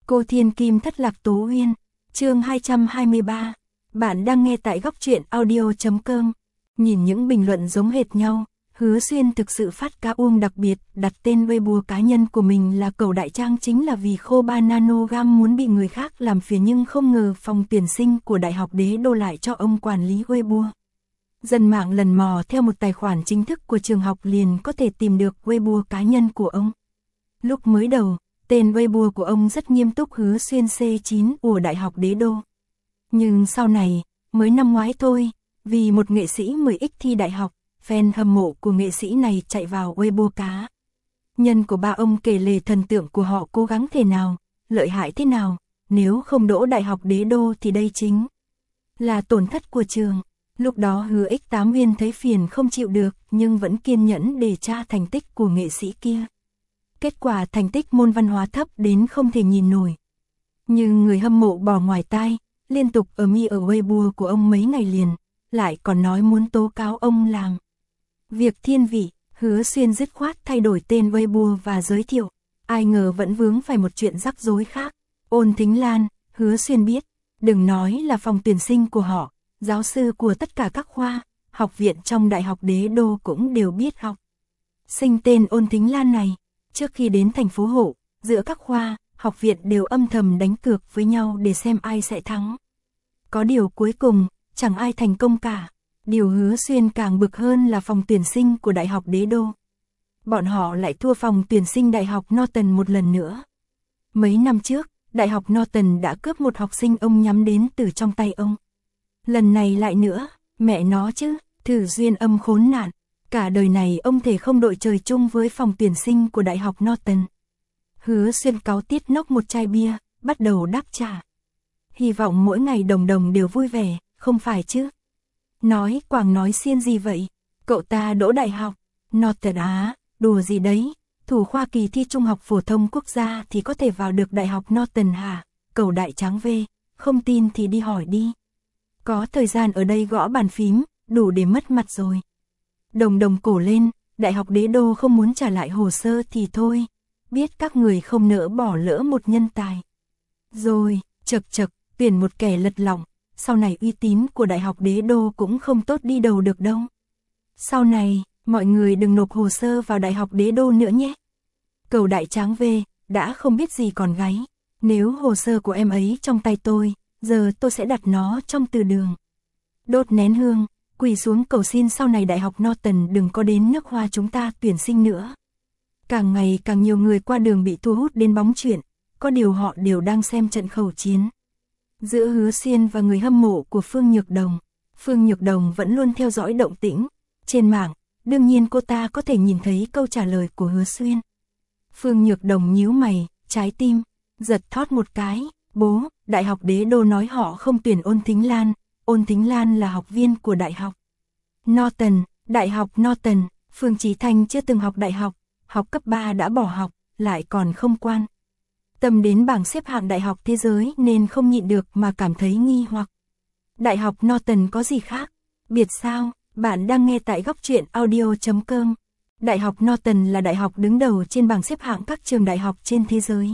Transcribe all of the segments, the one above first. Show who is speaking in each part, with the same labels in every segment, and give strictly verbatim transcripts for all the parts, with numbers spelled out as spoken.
Speaker 1: Cô Thiên Kim thất lạc Tố Uyên, chương hai trăm hai mươi ba. Bạn đang nghe tại góc truyện audio chấm com. Nhìn những bình luận giống hệt nhau, Hứa Xuyên thực sự phát cá uông đặc biệt, đặt tên Weibo cá nhân của mình là Cẩu Đại Trang chính là vì khô ba nanogram muốn bị người khác làm phiền, nhưng không ngờ phòng tuyển sinh của Đại học Đế Đô lại cho ông quản lý Weibo. Dân mạng lần mò theo một tài khoản chính thức của trường học liền có thể tìm được Weibo cá nhân của ông. Lúc mới đầu, tên Weibo của ông rất nghiêm túc Hứa Xuyên C chín của Đại học Đế Đô. Nhưng sau này, mới năm ngoái thôi, vì một nghệ sĩ mười x thi đại học, fan hâm mộ của nghệ sĩ này chạy vào Weibo cá nhân của ba ông kể lể thần tượng của họ cố gắng thế nào, lợi hại thế nào, nếu không đỗ Đại học Đế Đô thì đây chính là tổn thất của trường. Lúc đó Hứa X tám Uyên thấy phiền không chịu được nhưng vẫn kiên nhẫn để tra thành tích của nghệ sĩ kia. Kết quả thành tích môn văn hóa thấp đến không thể nhìn nổi. Nhưng người hâm mộ bỏ ngoài tai, liên tục ở mi ở Weibo của ông mấy ngày liền, lại còn nói muốn tố cáo ông làm việc thiên vị. Hứa Xuyên dứt khoát thay đổi tên Weibo và giới thiệu, ai ngờ vẫn vướng phải một chuyện rắc rối khác. Ôn Thính Lan, Hứa Xuyên biết, đừng nói là phòng tuyển sinh của họ, giáo sư của tất cả các khoa, học viện trong Đại học Đế Đô cũng đều biết học sinh tên Ôn Thính Lan này. Trước khi đến thành phố Hộ, giữa các khoa, học viện đều âm thầm đánh cược với nhau để xem ai sẽ thắng. Có điều cuối cùng, chẳng ai thành công cả. Điều Hứa Xuyên càng bực hơn là phòng tuyển sinh của Đại học Đế Đô. Bọn họ lại thua phòng tuyển sinh Đại học Norton một lần nữa. Mấy năm trước, Đại học Norton đã cướp một học sinh ông nhắm đến từ trong tay ông. Lần này lại nữa, mẹ nó chứ, thử duyên âm khốn nạn. Cả đời này ông thể không đội trời chung với phòng tuyển sinh của Đại học Norton. Hứa Xuyên cáu tiết nốc một chai bia, bắt đầu đáp trả. Hy vọng mỗi ngày Đồng Đồng đều vui vẻ, không phải chứ? Nói quảng nói xiên gì vậy? Cậu ta đỗ Đại học Norton á, đùa gì đấy? Thủ khoa kỳ thi Trung học phổ thông quốc gia thì có thể vào được Đại học Norton hả? Cẩu Đại Tráng về, không tin thì đi hỏi đi. Có thời gian ở đây gõ bàn phím, đủ để mất mặt rồi. Đồng Đồng cổ lên, Đại học Đế Đô không muốn trả lại hồ sơ thì thôi. Biết các người không nỡ bỏ lỡ một nhân tài. Rồi, chật chật, tuyển một kẻ lật lọng, sau này uy tín của Đại học Đế Đô cũng không tốt đi đầu được đâu. Sau này, mọi người đừng nộp hồ sơ vào Đại học Đế Đô nữa nhé. Cẩu Đại Tráng về, đã không biết gì còn gáy. Nếu hồ sơ của em ấy trong tay tôi, giờ tôi sẽ đặt nó trong từ đường. Đốt nén hương, quỳ xuống cầu xin sau này Đại học Norton đừng có đến nước Hoa chúng ta tuyển sinh nữa. Càng ngày càng nhiều người qua đường bị thu hút đến bóng chuyện, có điều họ đều đang xem trận khẩu chiến giữa Hứa Xuyên và người hâm mộ của Phương Nhược Đồng. Phương Nhược Đồng vẫn luôn theo dõi động tĩnh trên mạng, đương nhiên cô ta có thể nhìn thấy câu trả lời của Hứa Xuyên. Phương Nhược Đồng nhíu mày, trái tim giật thót một cái. Bố, Đại học Đế Đô nói họ không tuyển Ôn Thính Lan. Ôn Thính Lan là học viên của Đại học Norton. Đại học Norton, Phương Chí Thanh chưa từng học đại học, học cấp ba đã bỏ học, lại còn không quan tâm đến bảng xếp hạng đại học thế giới nên không nhịn được mà cảm thấy nghi hoặc. Đại học Norton có gì khác biệt sao? Bạn đang nghe tại góc truyện audio chấm com. Đại học Norton là đại học đứng đầu trên bảng xếp hạng các trường đại học trên thế giới.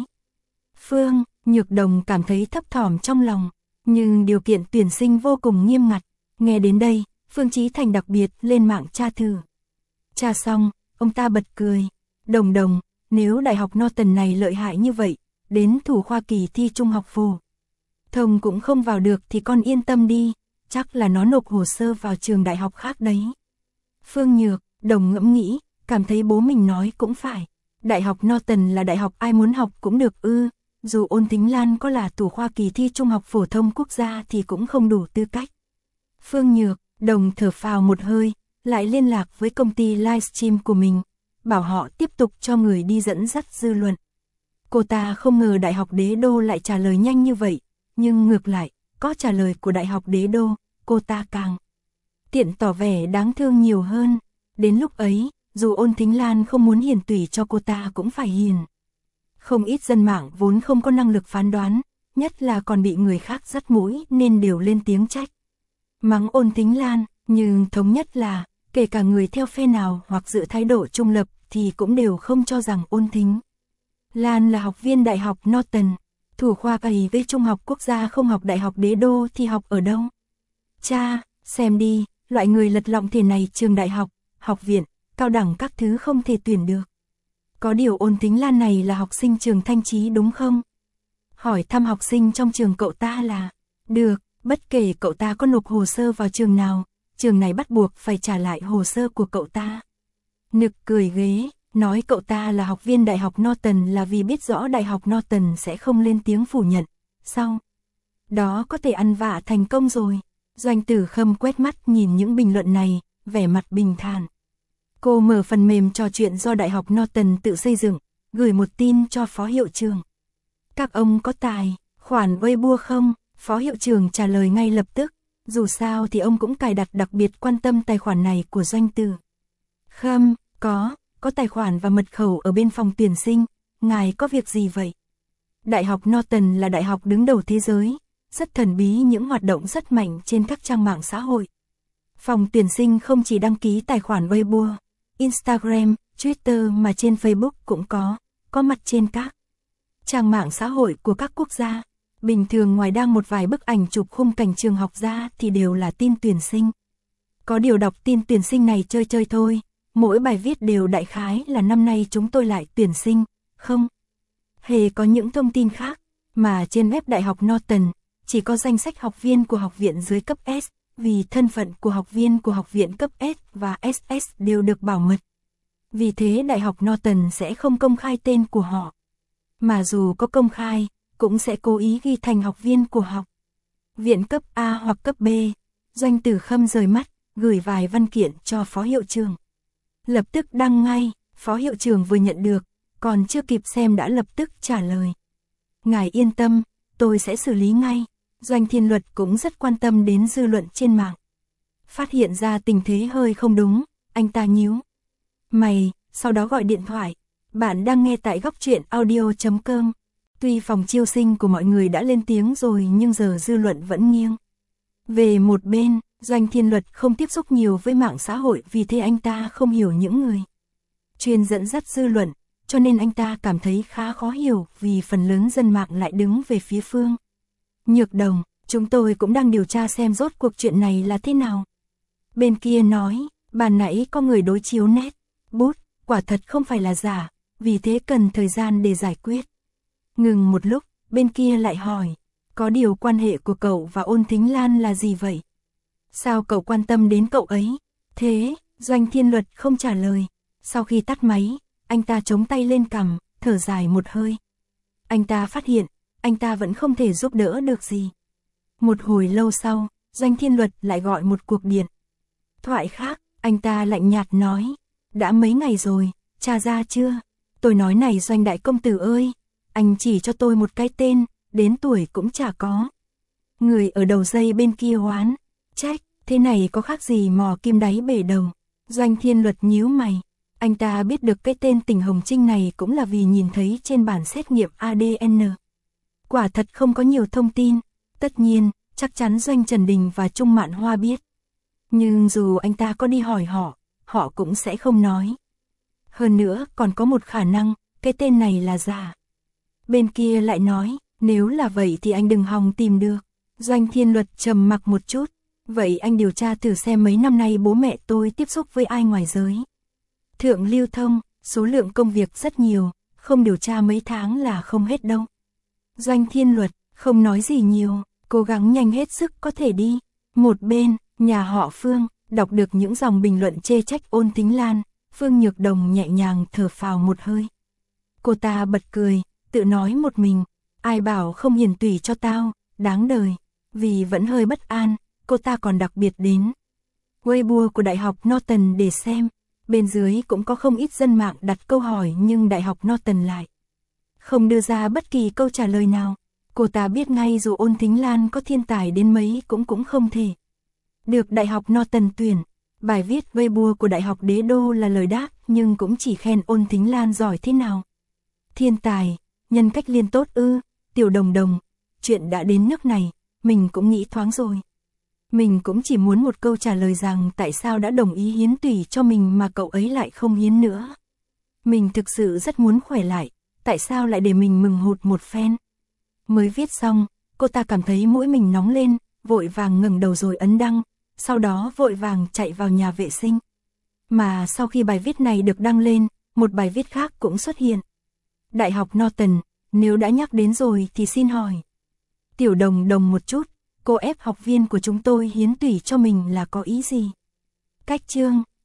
Speaker 1: Phương Nhược Đồng cảm thấy thấp thỏm trong lòng, nhưng điều kiện tuyển sinh vô cùng nghiêm ngặt. Nghe đến đây, Phương Chí Thành đặc biệt lên mạng tra thử. Tra xong, ông ta bật cười. Đồng Đồng, nếu Đại học Norton này lợi hại như vậy, đến thủ khoa kỳ thi Trung học phổ thông cũng không vào được thì con yên tâm đi, chắc là nó nộp hồ sơ vào trường đại học khác đấy. Phương Nhược Đồng ngẫm nghĩ, cảm thấy bố mình nói cũng phải. Đại học Norton là đại học ai muốn học cũng được ư, dù Ôn Thính Lan có là thủ khoa kỳ thi Trung học phổ thông quốc gia thì cũng không đủ tư cách. Phương Nhược Đồng thở phào một hơi, lại liên lạc với công ty livestream của mình, bảo họ tiếp tục cho người đi dẫn dắt dư luận. Cô ta không ngờ Đại học Đế Đô lại trả lời nhanh như vậy, nhưng ngược lại, có trả lời của Đại học Đế Đô, cô ta càng tiện tỏ vẻ đáng thương nhiều hơn. Đến lúc ấy, dù Ôn Thính Lan không muốn hiền tùy cho cô ta cũng phải hiền. Không ít dân mạng vốn không có năng lực phán đoán, nhất là còn bị người khác dắt mũi nên đều lên tiếng trách mắng Ôn Thính Lan, nhưng thống nhất là, kể cả người theo phe nào hoặc giữ thái độ trung lập thì cũng đều không cho rằng Ôn Thính Lan là học viên Đại học Norton. Thủ khoa cày với Trung học Quốc gia không học Đại học Đế Đô thì học ở đâu? Cha, xem đi, loại người lật lọng thế này trường đại học, học viện, cao đẳng các thứ không thể tuyển được. Có điều Ôn Thính Lan này là học sinh trường Thanh Chí đúng không? Hỏi thăm học sinh trong trường cậu ta là, được, bất kể cậu ta có nộp hồ sơ vào trường nào, trường này bắt buộc phải trả lại hồ sơ của cậu ta. Nực cười ghế, nói cậu ta là học viên Đại học Norton là vì biết rõ Đại học Norton sẽ không lên tiếng phủ nhận. Sau đó có thể ăn vạ thành công rồi. Doanh Tử Khâm quét mắt nhìn những bình luận này, vẻ mặt bình thản. Cô mở phần mềm trò chuyện do Đại học Norton tự xây dựng, gửi một tin cho phó hiệu trưởng. Các ông có tài khoản Weibo không? Phó hiệu trưởng trả lời ngay lập tức. Dù sao thì ông cũng cài đặt đặc biệt quan tâm tài khoản này của Doanh Tử Khâm. Có, có tài khoản và mật khẩu ở bên phòng tuyển sinh. Ngài có việc gì vậy? Đại học Norton là đại học đứng đầu thế giới, rất thần bí, những hoạt động rất mạnh trên các trang mạng xã hội. Phòng tuyển sinh không chỉ đăng ký tài khoản Weibo, Instagram, Twitter mà trên Facebook cũng có, có mặt trên các trang mạng xã hội của các quốc gia. Bình thường ngoài đăng một vài bức ảnh chụp khung cảnh trường học ra thì đều là tin tuyển sinh. Có điều đọc tin tuyển sinh này chơi chơi thôi, mỗi bài viết đều đại khái là năm nay chúng tôi lại tuyển sinh, không hề có những thông tin khác, mà trên web Đại học Norton chỉ có danh sách học viên của học viện dưới cấp S, vì thân phận của học viên của học viện cấp S và ét ét đều được bảo mật. Vì thế Đại học Norton sẽ không công khai tên của họ. Mà dù có công khai, cũng sẽ cố ý ghi thành học viên của học viện cấp A hoặc cấp B. Doanh Tử Khâm rời mắt, gửi vài văn kiện cho phó hiệu trưởng. Lập tức đăng ngay, phó hiệu trưởng vừa nhận được, còn chưa kịp xem đã lập tức trả lời. Ngài yên tâm, tôi sẽ xử lý ngay. Doanh Thiên Luật cũng rất quan tâm đến dư luận trên mạng. Phát hiện ra tình thế hơi không đúng, anh ta nhíu mày, sau đó gọi điện thoại. Bạn đang nghe tại góc truyện audio chấm com. Tuy phòng chiêu sinh của mọi người đã lên tiếng rồi nhưng giờ dư luận vẫn nghiêng về một bên. Doanh Thiên Luật không tiếp xúc nhiều với mạng xã hội, vì thế anh ta không hiểu những người chuyên dẫn dắt dư luận, cho nên anh ta cảm thấy khá khó hiểu vì phần lớn dân mạng lại đứng về phía Phương Nhược Đồng. Chúng tôi cũng đang điều tra xem rốt cuộc chuyện này là thế nào. Bên kia nói, bàn nãy có người đối chiếu nét bút, quả thật không phải là giả, vì thế cần thời gian để giải quyết. Ngừng một lúc, bên kia lại hỏi, có điều quan hệ của cậu và Ôn Thính Lan là gì vậy? Sao cậu quan tâm đến cậu ấy? Thế, Doanh Thiên Luật không trả lời. Sau khi tắt máy, anh ta chống tay lên cằm, thở dài một hơi. Anh ta phát hiện, anh ta vẫn không thể giúp đỡ được gì. Một hồi lâu sau, Doanh Thiên Luật lại gọi một cuộc điện thoại khác, anh ta lạnh nhạt nói, đã mấy ngày rồi, tra ra chưa? Tôi nói này Doanh đại công tử ơi, anh chỉ cho tôi một cái tên, đến tuổi cũng chả có. Người ở đầu dây bên kia oán trách, thế này có khác gì mò kim đáy bể đầu. Doanh Thiên Luật nhíu mày, anh ta biết được cái tên Tỉnh Hồng Trinh này cũng là vì nhìn thấy trên bản xét nghiệm a đê en. Quả thật không có nhiều thông tin, tất nhiên, chắc chắn Doanh Trần Đình và Trung Mạn Hoa biết. Nhưng dù anh ta có đi hỏi họ, họ cũng sẽ không nói. Hơn nữa còn có một khả năng, cái tên này là giả. Bên kia lại nói, nếu là vậy thì anh đừng hòng tìm được. Doanh Thiên Luật trầm mặc một chút, vậy anh điều tra thử xem mấy năm nay bố mẹ tôi tiếp xúc với ai ngoài giới thượng lưu thông, số lượng công việc rất nhiều, không điều tra mấy tháng là không hết đâu. Doanh Thiên Luật không nói gì nhiều, cố gắng nhanh hết sức có thể đi. Một bên, nhà họ Phương, đọc được những dòng bình luận chê trách Ôn Thính Lan, Phương Nhược Đồng nhẹ nhàng thở phào một hơi. Cô ta bật cười, tự nói một mình, ai bảo không hiền tùy cho tao, đáng đời. Vì vẫn hơi bất an, cô ta còn đặc biệt đến Weibo của Đại học Norton để xem. Bên dưới cũng có không ít dân mạng đặt câu hỏi nhưng Đại học Norton lại không đưa ra bất kỳ câu trả lời nào. Cô ta biết ngay dù Ôn Thính Lan có thiên tài đến mấy cũng cũng không thể được Đại học Norton tuyển. Bài viết Weibo của Đại học Đế Đô là lời đáp nhưng cũng chỉ khen Ôn Thính Lan giỏi thế nào. Thiên tài, nhân cách liên tốt ư, Tiểu Đồng Đồng, chuyện đã đến nước này, mình cũng nghĩ thoáng rồi. Mình cũng chỉ muốn một câu trả lời rằng tại sao đã đồng ý hiến tủy cho mình mà cậu ấy lại không hiến nữa. Mình thực sự rất muốn khỏe lại, tại sao lại để mình mừng hụt một phen. Mới viết xong, cô ta cảm thấy mũi mình nóng lên, vội vàng ngẩng đầu rồi ấn đăng, sau đó vội vàng chạy vào nhà vệ sinh. Mà sau khi bài viết này được đăng lên, một bài viết khác cũng xuất hiện. Đại học Norton, nếu đã nhắc đến rồi thì xin hỏi. Tiểu đồng đồng một chút, cô ép học viên của chúng tôi hiến tủy cho mình là có ý gì? Cách chương